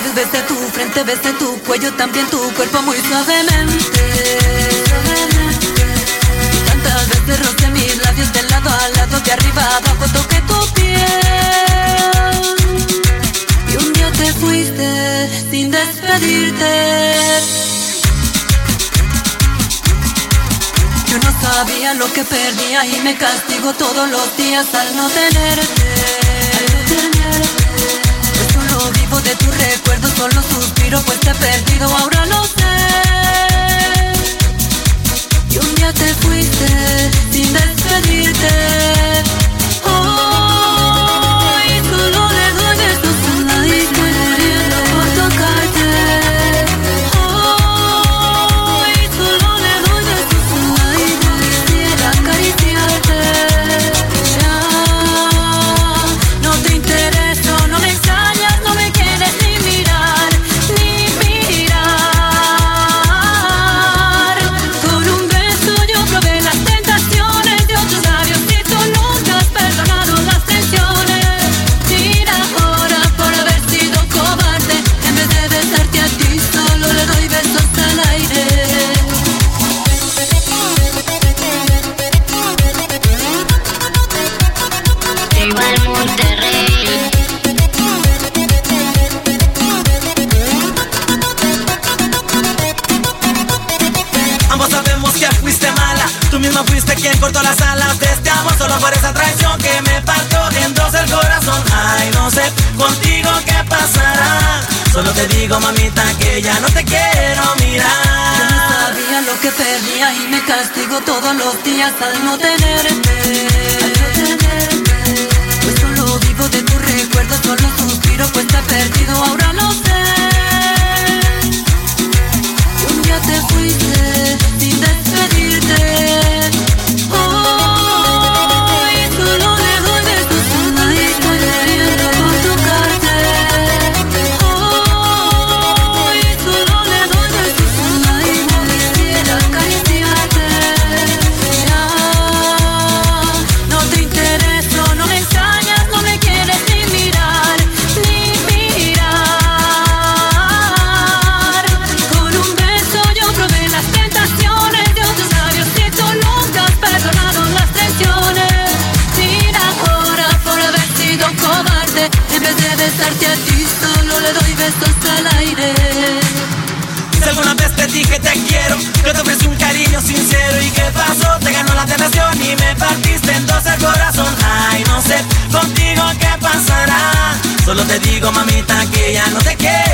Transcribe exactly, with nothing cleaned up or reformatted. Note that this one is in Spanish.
tu, besé tu frente, besé tu cuello, también tu cuerpo muy suavemente. Tantas veces rocé mis labios de lado a lado, de arriba a abajo toqué tu piel. Y un día te fuiste sin despedirte. Yo no sabía lo que perdía y me castigo todos los días al no tenerte. Al no tenerte. Yo solo vivo de tus recuerdos, solo suspiro pues te he perdido, ahora lo sé. Y un día te fuiste sin despedirte. Hoy solo le doy besos a la disco y muriendo por tocarte. Hoy solo le doy besos a la disco, quisiera acariciarte. Ya no te intereso, no me extrañas, no me quieres ni mirar, ni mirar. Con un beso yo probé las tentaciones de otros labios y tú nunca has perdonado las tensiones. Mira ahora por haber sido cobarde, en vez de besarte a ti solo le doy besos al aire. Igual Monterrey. Ambos sabemos que fuiste mala, tú misma fuiste quien cortó las alas de este amor, solo por esa traición que me partió en dos el corazón. Ay, no sé contigo qué pasará, solo te digo mamita que ya no te quiero Yo no mirar. sabía lo que perdía y me castigo todos los días al no tenerte. Al no tenerte. Pues solo vivo de tus recuerdos, solo suspiro pues te he perdido, ahora lo sé. Y un día te fuiste sin despedirte. Hoy solo le doy besos a la disco y muriendo por tocarte. Hoy solo le doy besos a la disco, quisiera acariciarte. Ya no te intereso, no me extrañas, no me quieres ni mirar, ni mirar. Con un beso yo probé las tentaciones de otros labios y tú nunca has perdonado las traiciones. Mira ahora por haber sido cobarde, en vez de besarte a ti solo le doy besos al aire. Si alguna vez te dije te quiero, yo te ofrecí un cariño sincero, ¿y qué pasó? Te ganó la tentación y me partiste en dos el corazón. Ay, no sé contigo qué pasará, solo te digo mamita que ya no te quiero